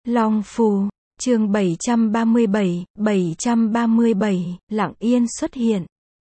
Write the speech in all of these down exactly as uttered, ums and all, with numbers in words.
Long Phù, chương bảy trăm ba mươi bảy, bảy trăm ba mươi bảy, lặng yên xuất hiện.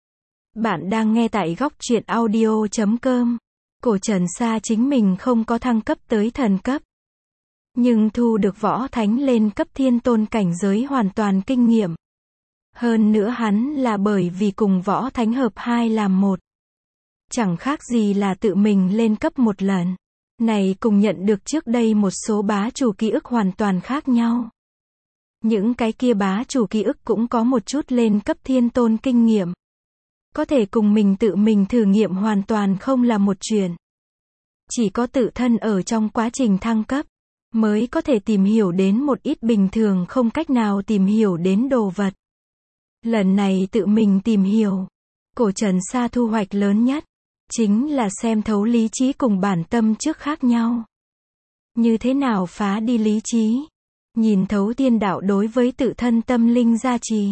Bạn đang nghe tại góc truyện audio chấm com. Cổ Trần Sa chính mình không có thăng cấp tới thần cấp, nhưng thu được võ thánh lên cấp thiên tôn cảnh giới hoàn toàn kinh nghiệm. Hơn nữa hắn là bởi vì cùng võ thánh hợp hai làm một. Chẳng khác gì là tự mình lên cấp một lần. Này cùng nhận được trước đây một số bá chủ ký ức hoàn toàn khác nhau. Những cái kia bá chủ ký ức cũng có một chút lên cấp thiên tôn kinh nghiệm. Có thể cùng mình tự mình thử nghiệm hoàn toàn không là một chuyện. Chỉ có tự thân ở trong quá trình thăng cấp, mới có thể tìm hiểu đến một ít bình thường không cách nào tìm hiểu đến đồ vật. Lần này tự mình tìm hiểu, Cổ Trần Sa thu hoạch lớn nhất chính là xem thấu lý trí cùng bản tâm trước khác nhau. Như thế nào phá đi lý trí, nhìn thấu thiên đạo đối với tự thân tâm linh gia trì.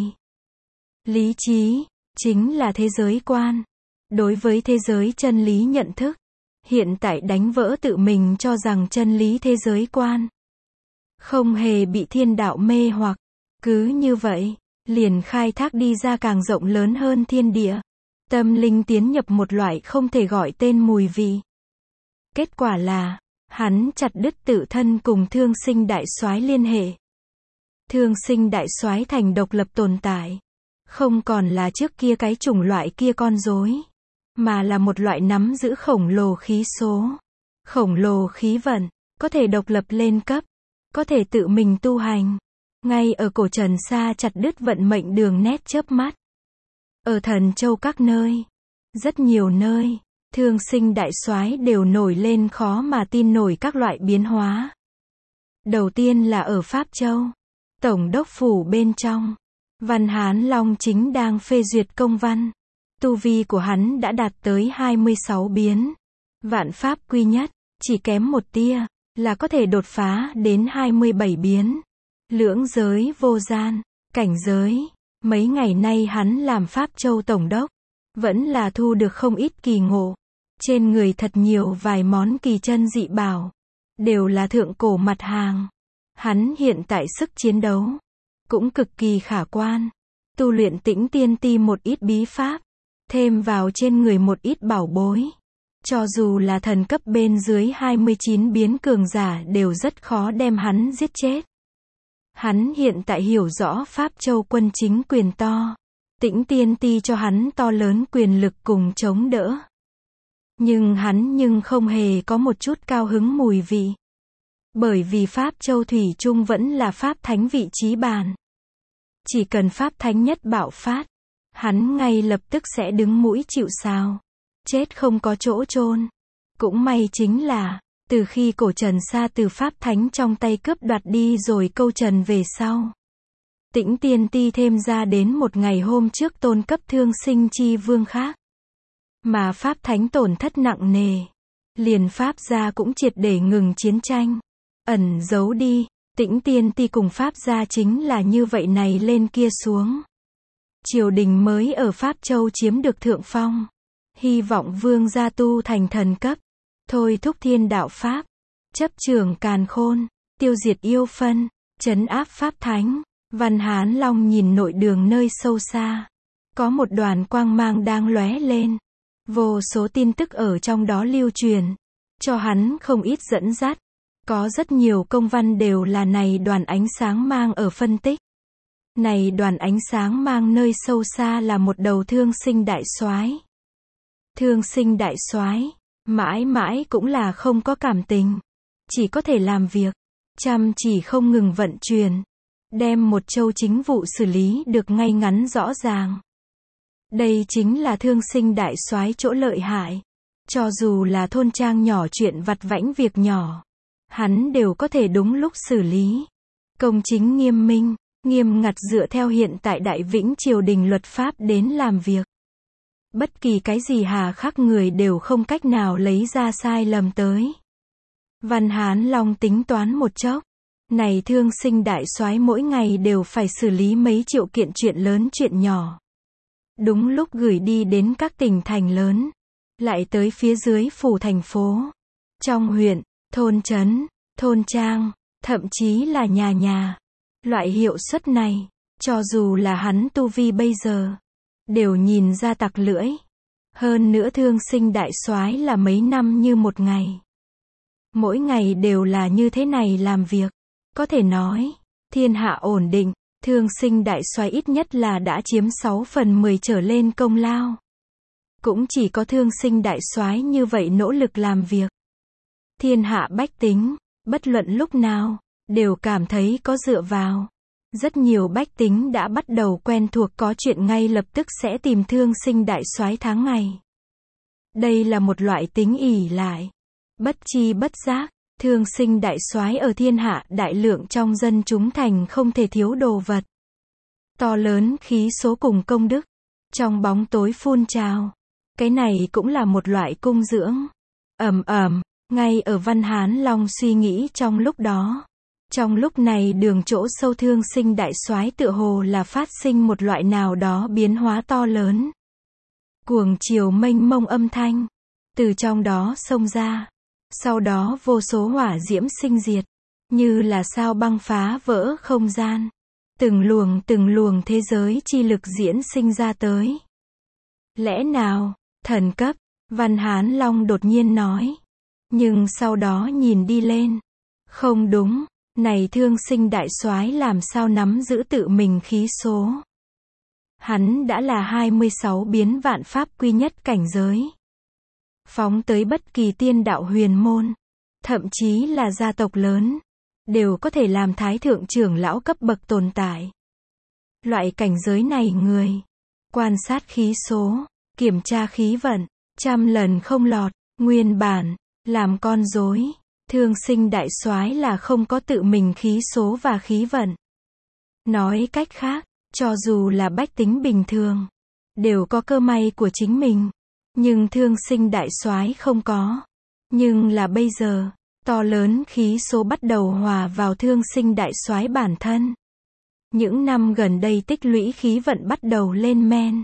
Lý trí chính là thế giới quan, đối với thế giới chân lý nhận thức. Hiện tại đánh vỡ tự mình cho rằng chân lý thế giới quan, không hề bị thiên đạo mê hoặc, cứ như vậy, liền khai thác đi ra càng rộng lớn hơn thiên địa. Tâm linh tiến nhập một loại không thể gọi tên mùi vị. Kết quả là, hắn chặt đứt tự thân cùng thương sinh đại soái liên hệ. Thương sinh đại soái thành độc lập tồn tại. Không còn là trước kia cái chủng loại kia con rối, mà là một loại nắm giữ khổng lồ khí số, khổng lồ khí vận, có thể độc lập lên cấp, có thể tự mình tu hành. Ngay ở Cổ Trần Sa chặt đứt vận mệnh đường nét chớp mắt. Ở Thần Châu các nơi, rất nhiều nơi, thương sinh đại soái đều nổi lên khó mà tin nổi các loại biến hóa. Đầu tiên là ở Pháp Châu, Tổng đốc phủ bên trong, Văn Hán Long chính đang phê duyệt công văn. Tu vi của hắn đã đạt tới hai mươi sáu biến. Vạn pháp quy nhất, chỉ kém một tia, là có thể đột phá đến hai mươi bảy biến. Lưỡng giới vô gian, cảnh giới. Mấy ngày nay hắn làm Pháp Châu Tổng đốc, vẫn là thu được không ít kỳ ngộ. Trên người thật nhiều vài món kỳ chân dị bảo, đều là thượng cổ mặt hàng. Hắn hiện tại sức chiến đấu cũng cực kỳ khả quan. Tu luyện Tĩnh Tiên Ti một ít bí pháp, thêm vào trên người một ít bảo bối. Cho dù là thần cấp bên dưới hai mươi chín biến cường giả đều rất khó đem hắn giết chết. Hắn hiện tại hiểu rõ Pháp Châu quân chính quyền to. Tĩnh Tiên Ti cho hắn to lớn quyền lực cùng chống đỡ. Nhưng hắn nhưng không hề có một chút cao hứng mùi vị. Bởi vì Pháp Châu thủy chung vẫn là Pháp Thánh vị trí bàn. Chỉ cần Pháp Thánh nhất bạo phát, hắn ngay lập tức sẽ đứng mũi chịu sào. Chết không có chỗ chôn. Cũng may chính là, từ khi Cổ Trần Sa từ Pháp Thánh trong tay cướp đoạt đi rồi câu trần về sau, Tĩnh Tiên Ti thêm ra đến một ngày hôm trước tôn cấp thương sinh chi vương khác. Mà Pháp Thánh tổn thất nặng nề. Liền Pháp gia cũng triệt để ngừng chiến tranh. Ẩn giấu đi, Tĩnh Tiên Ti cùng Pháp gia chính là như vậy này lên kia xuống. Triều đình mới ở Pháp Châu chiếm được thượng phong. Hy vọng vương gia tu thành thần cấp. Thôi thúc thiên đạo Pháp. Chấp trường càn khôn. Tiêu diệt yêu phân. Trấn áp Pháp Thánh. Văn Hán Long nhìn nội đường nơi sâu xa. Có một đoàn quang mang đang lóe lên. Vô số tin tức ở trong đó lưu truyền. Cho hắn không ít dẫn dắt. Có rất nhiều công văn đều là này đoàn ánh sáng mang ở phân tích. Này đoàn ánh sáng mang nơi sâu xa là một đầu thương sinh đại soái. Thương sinh đại soái, mãi mãi cũng là không có cảm tình. Chỉ có thể làm việc, chăm chỉ không ngừng vận chuyển. Đem một châu chính vụ xử lý được ngay ngắn rõ ràng. Đây chính là thương sinh đại soái chỗ lợi hại. Cho dù là thôn trang nhỏ chuyện vặt vãnh việc nhỏ, hắn đều có thể đúng lúc xử lý. Công chính nghiêm minh, nghiêm ngặt dựa theo hiện tại Đại Vĩnh triều đình luật pháp đến làm việc. Bất kỳ cái gì hà khắc người đều không cách nào lấy ra sai lầm tới. Văn Hán Long tính toán một chốc. Này thương sinh đại soái mỗi ngày đều phải xử lý mấy triệu kiện chuyện lớn chuyện nhỏ. Đúng lúc gửi đi đến các tỉnh thành lớn. Lại tới phía dưới phủ thành phố. Trong huyện, thôn trấn, thôn trang, thậm chí là nhà nhà. Loại hiệu suất này, cho dù là hắn tu vi bây giờ, đều nhìn ra tặc lưỡi. Hơn nữa Thương Sinh đại soái là mấy năm như một ngày. Mỗi ngày đều là như thế này làm việc. Có thể nói, thiên hạ ổn định, Thương Sinh đại soái ít nhất là đã chiếm sáu phần mười trở lên công lao. Cũng chỉ có Thương Sinh đại soái như vậy nỗ lực làm việc. Thiên hạ bách tính, bất luận lúc nào, đều cảm thấy có dựa vào. Rất nhiều bách tính đã bắt đầu quen thuộc có chuyện ngay lập tức sẽ tìm Thương Sinh đại soái tháng ngày. Đây là một loại tính ỷ lại. Bất chi bất giác, Thương Sinh đại soái ở thiên hạ đại lượng trong dân chúng thành không thể thiếu đồ vật. To lớn khí số cùng công đức, trong bóng tối phun trào. Cái này cũng là một loại cung dưỡng. Ầm ầm, ngay ở Văn Hán Long suy nghĩ trong lúc đó. Trong lúc này đường chỗ sâu Thương Sinh đại soái tựa hồ là phát sinh một loại nào đó biến hóa to lớn. Cuồng chiều mênh mông âm thanh, từ trong đó xông ra. Sau đó vô số hỏa diễm sinh diệt, như là sao băng phá vỡ không gian. Từng luồng từng luồng thế giới chi lực diễn sinh ra tới. Lẽ nào, thần cấp, Văn Hán Long đột nhiên nói. Nhưng sau đó nhìn đi lên. Không đúng, này Thương Sinh đại soái làm sao nắm giữ tự mình khí số. Hắn đã là hai mươi sáu biến vạn pháp quy nhất cảnh giới. Phóng tới bất kỳ tiên đạo huyền môn, thậm chí là gia tộc lớn, đều có thể làm thái thượng trưởng lão cấp bậc tồn tại. Loại cảnh giới này người, quan sát khí số, kiểm tra khí vận, trăm lần không lọt, nguyên bản, làm con rối. Thương Sinh đại soái là không có tự mình khí số và khí vận. Nói cách khác, cho dù là bách tính bình thường, đều có cơ may của chính mình. Nhưng Thương Sinh đại soái không có. Nhưng là bây giờ, to lớn khí số bắt đầu hòa vào Thương Sinh đại soái bản thân. Những năm gần đây tích lũy khí vận bắt đầu lên men.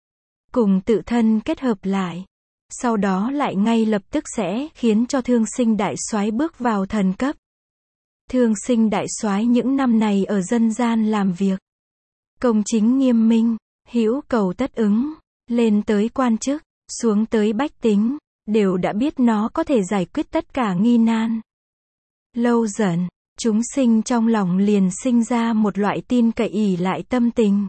Cùng tự thân kết hợp lại. Sau đó lại ngay lập tức sẽ khiến cho Thương Sinh đại soái bước vào thần cấp. Thương Sinh đại soái những năm này ở dân gian làm việc. Công chính nghiêm minh, hữu cầu tất ứng, lên tới quan chức, xuống tới bách tính, đều đã biết nó có thể giải quyết tất cả nghi nan. Lâu dần, chúng sinh trong lòng liền sinh ra một loại tin cậy ỷ lại tâm tình.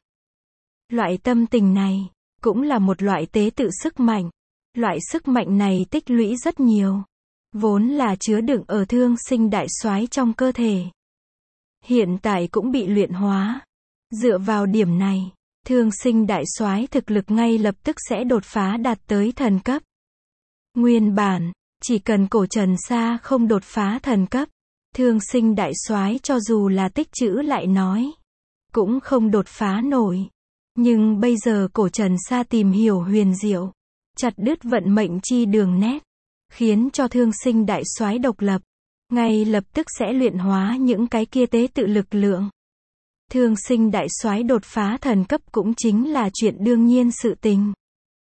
Loại tâm tình này, cũng là một loại tế tự sức mạnh. Loại sức mạnh này tích lũy rất nhiều. Vốn là chứa đựng ở Thương Sinh đại soái trong cơ thể. Hiện tại cũng bị luyện hóa. Dựa vào điểm này, Thương Sinh đại soái thực lực ngay lập tức sẽ đột phá đạt tới thần cấp. Nguyên bản, chỉ cần Cổ Trần Sa không đột phá thần cấp, Thương Sinh đại soái cho dù là tích trữ lại nói, cũng không đột phá nổi. Nhưng bây giờ Cổ Trần Sa tìm hiểu huyền diệu, chặt đứt vận mệnh chi đường nét, khiến cho Thương Sinh đại soái độc lập, ngay lập tức sẽ luyện hóa những cái kia tế tự lực lượng. Thương Sinh đại soái đột phá thần cấp cũng chính là chuyện đương nhiên sự tình.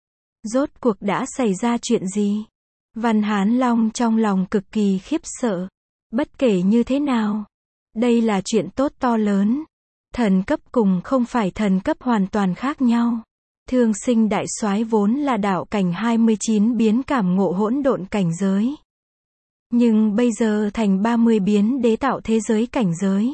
Rốt cuộc đã xảy ra chuyện gì? Văn Hán Long trong lòng cực kỳ khiếp sợ. Bất kể như thế nào, đây là chuyện tốt to lớn. Thần cấp cùng không phải thần cấp hoàn toàn khác nhau. Thương Sinh đại soái vốn là đạo cảnh hai mươi chín biến cảm ngộ hỗn độn cảnh giới. Nhưng bây giờ thành ba mươi biến đế tạo thế giới cảnh giới.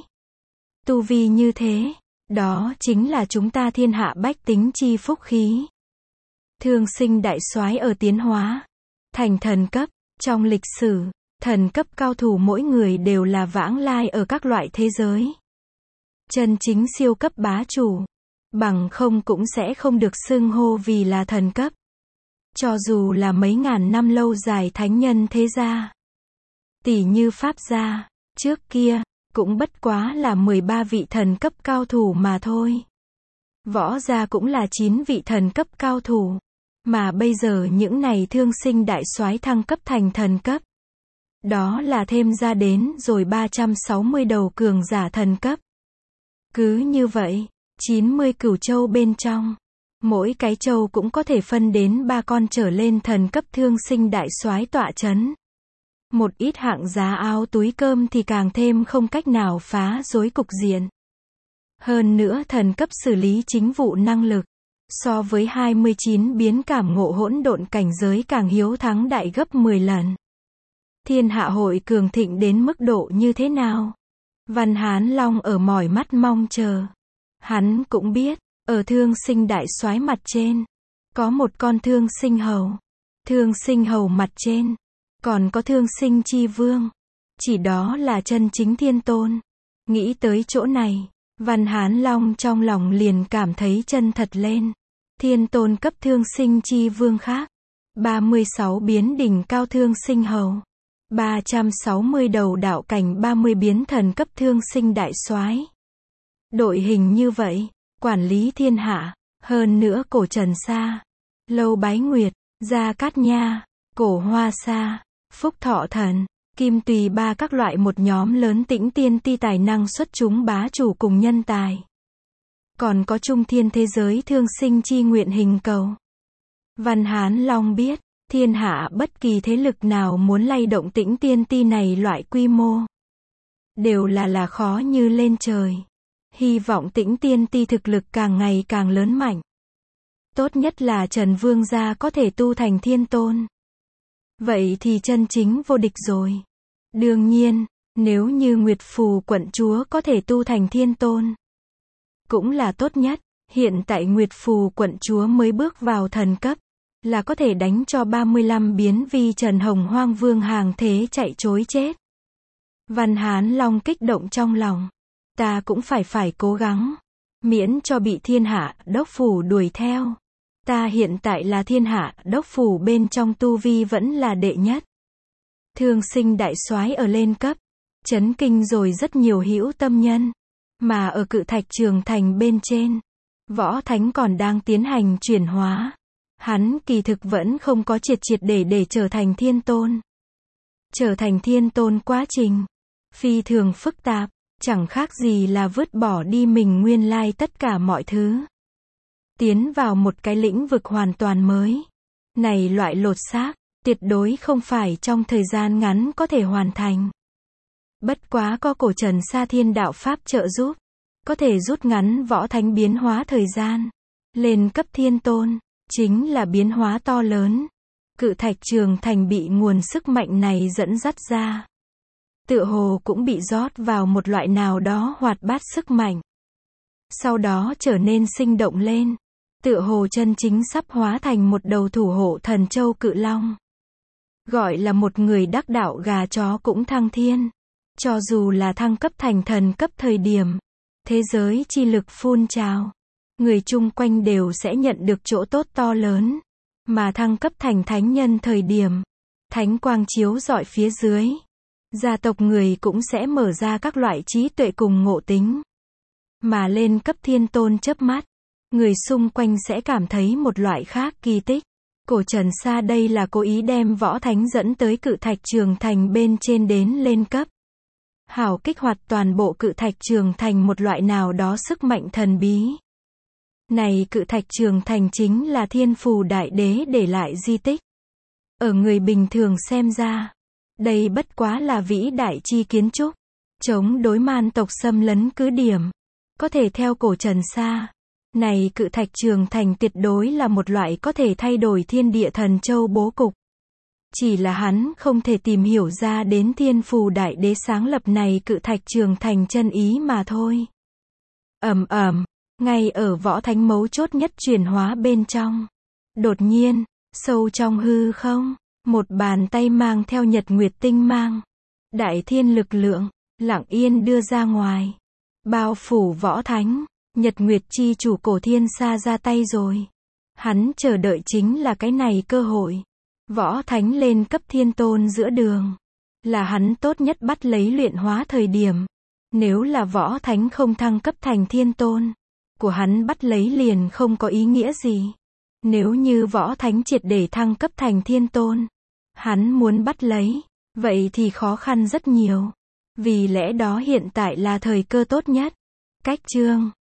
Tu vi như thế, đó chính là chúng ta thiên hạ bách tính chi phúc khí. Thương Sinh đại soái ở tiến hóa, thành thần cấp, trong lịch sử, thần cấp cao thủ mỗi người đều là vãng lai ở các loại thế giới. Chân chính siêu cấp bá chủ, bằng không cũng sẽ không được xưng hô vì là thần cấp. Cho dù là mấy ngàn năm lâu dài thánh nhân thế gia, tỷ như Pháp gia, trước kia, cũng bất quá là mười ba vị thần cấp cao thủ mà thôi. Võ gia cũng là chín vị thần cấp cao thủ. Mà bây giờ những này Thương Sinh đại soái thăng cấp thành thần cấp. Đó là thêm ra đến rồi ba trăm sáu mươi đầu cường giả thần cấp. Cứ như vậy, chín mươi cửu châu bên trong, mỗi cái châu cũng có thể phân đến ba con trở lên thần cấp Thương Sinh đại soái tọa chấn. Một ít hạng giá áo túi cơm thì càng thêm không cách nào phá rối cục diện. Hơn nữa thần cấp xử lý chính vụ năng lực, so với hai mươi chín biến cảm ngộ hỗn độn cảnh giới càng hiếu thắng đại gấp mười lần. Thiên hạ hội cường thịnh đến mức độ như thế nào? Văn Hán Long ở mỏi mắt mong chờ. Hắn cũng biết, ở Thương Sinh đại soái mặt trên, có một con Thương Sinh hầu. Thương Sinh hầu mặt trên, còn có Thương Sinh chi vương. Chỉ đó là chân chính thiên tôn. Nghĩ tới chỗ này, Văn Hán Long trong lòng liền cảm thấy chân thật lên. Thiên tôn cấp Thương Sinh chi vương khác, ba mươi sáu biến đỉnh cao Thương Sinh hầu, ba trăm sáu mươi đầu đạo cảnh ba mươi biến thần cấp Thương Sinh đại soái. Đội hình như vậy, quản lý thiên hạ, hơn nữa cổ Trần Sa, Lâu Bái Nguyệt, Gia Cát Nha, cổ Hoa Sa, Phúc Thọ Thần, Kim Tùy ba các loại một nhóm lớn tĩnh tiên ti tài năng xuất chúng bá chủ cùng nhân tài. Còn có trung thiên thế giới Thương Sinh chi nguyện hình cầu. Văn Hán Long biết, thiên hạ bất kỳ thế lực nào muốn lay động tĩnh tiên ti này loại quy mô, đều là là khó như lên trời. Hy vọng tĩnh tiên ti thực lực càng ngày càng lớn mạnh. Tốt nhất là Trần Vương gia có thể tu thành thiên tôn. Vậy thì chân chính vô địch rồi. Đương nhiên, nếu như Nguyệt Phù quận chúa có thể tu thành thiên tôn, cũng là tốt nhất. Hiện tại Nguyệt Phù quận chúa mới bước vào thần cấp, là có thể đánh cho ba mươi lăm biến vi Trần Hồng Hoang Vương hàng thế chạy chối chết. Văn Hán Long kích động trong lòng. Ta cũng phải phải cố gắng, miễn cho bị thiên hạ đốc phủ đuổi theo. Ta hiện tại là thiên hạ đốc phủ bên trong tu vi vẫn là đệ nhất. Thương Sinh đại soái ở lên cấp, chấn kinh rồi rất nhiều hữu tâm nhân. Mà ở Cự Thạch Trường Thành bên trên, Võ Thánh còn đang tiến hành chuyển hóa. Hắn kỳ thực vẫn không có triệt triệt để để trở thành thiên tôn. Trở thành thiên tôn quá trình phi thường phức tạp, chẳng khác gì là vứt bỏ đi mình nguyên lai tất cả mọi thứ. Tiến vào một cái lĩnh vực hoàn toàn mới. Này loại lột xác, tuyệt đối không phải trong thời gian ngắn có thể hoàn thành. Bất quá có cổ Trần Sa Thiên đạo pháp trợ giúp, có thể rút ngắn Võ Thánh biến hóa thời gian. Lên cấp thiên tôn, chính là biến hóa to lớn. Cự Thạch Trường Thành bị nguồn sức mạnh này dẫn dắt ra. Tựa hồ cũng bị rót vào một loại nào đó hoạt bát sức mạnh. Sau đó trở nên sinh động lên. Tựa hồ chân chính sắp hóa thành một đầu thủ hộ thần châu cự long. Gọi là một người đắc đạo gà chó cũng thăng thiên. Cho dù là thăng cấp thành thần cấp thời điểm, thế giới chi lực phun trào, người chung quanh đều sẽ nhận được chỗ tốt to lớn. Mà thăng cấp thành thánh nhân thời điểm, thánh quang chiếu rọi phía dưới, gia tộc người cũng sẽ mở ra các loại trí tuệ cùng ngộ tính. Mà lên cấp thiên tôn chớp mắt, người xung quanh sẽ cảm thấy một loại khác kỳ tích. Cổ Trần Sa đây là cố ý đem Võ Thánh dẫn tới Cự Thạch Trường Thành bên trên đến lên cấp. Hảo kích hoạt toàn bộ Cự Thạch Trường Thành một loại nào đó sức mạnh thần bí. Này Cự Thạch Trường Thành chính là Thiên Phù Đại Đế để lại di tích. Ở người bình thường xem ra, đây bất quá là vĩ đại chi kiến trúc, chống đối man tộc xâm lấn cứ điểm. Có thể theo cổ Trần Sa, này Cự Thạch Trường Thành tuyệt đối là một loại có thể thay đổi thiên địa thần châu bố cục. Chỉ là hắn không thể tìm hiểu ra đến Thiên Phù Đại Đế sáng lập này Cự Thạch Trường Thành chân ý mà thôi. Ầm ầm, ngay ở Võ Thánh mấu chốt nhất chuyển hóa bên trong. Đột nhiên, sâu trong hư không, một bàn tay mang theo nhật nguyệt tinh mang, đại thiên lực lượng, lặng yên đưa ra ngoài. Bao phủ Võ Thánh, Nhật Nguyệt chi chủ cổ Thiên Sa ra tay rồi. Hắn chờ đợi chính là cái này cơ hội. Võ Thánh lên cấp thiên tôn giữa đường, là hắn tốt nhất bắt lấy luyện hóa thời điểm. Nếu là Võ Thánh không thăng cấp thành thiên tôn, của hắn bắt lấy liền không có ý nghĩa gì. Nếu như Võ Thánh triệt để thăng cấp thành thiên tôn, hắn muốn bắt lấy, vậy thì khó khăn rất nhiều. Vì lẽ đó hiện tại là thời cơ tốt nhất. Cách chương